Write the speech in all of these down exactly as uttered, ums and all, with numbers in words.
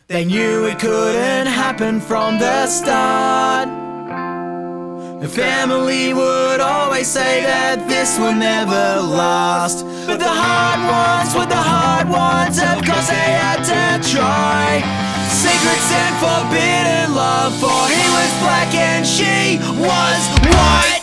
They knew it couldn't happen from the start. The family would always say that this will never last. But the hard ones were the hard ones, of course they had to try. Secrets and forbidden love, for he was black and she was white.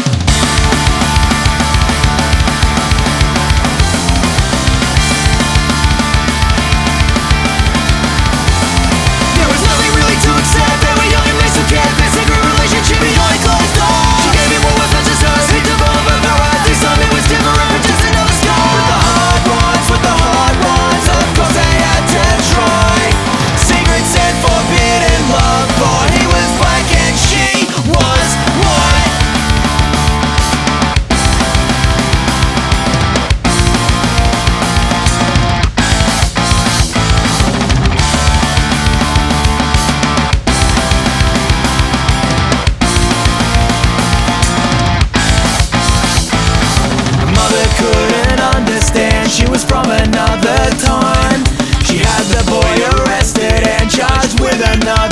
There was nothing really to accept, they were young and they still kept their secret relationship behind closed doors. She gave him what was not just hers, he developed a power. This time it was different, but just another scar. With the hard ones, with the hard ones, of course they had to try. Secrets and forbidden love, for he was black and she was white. Couldn't understand, she was from another time. She had the boy arrested and charged with another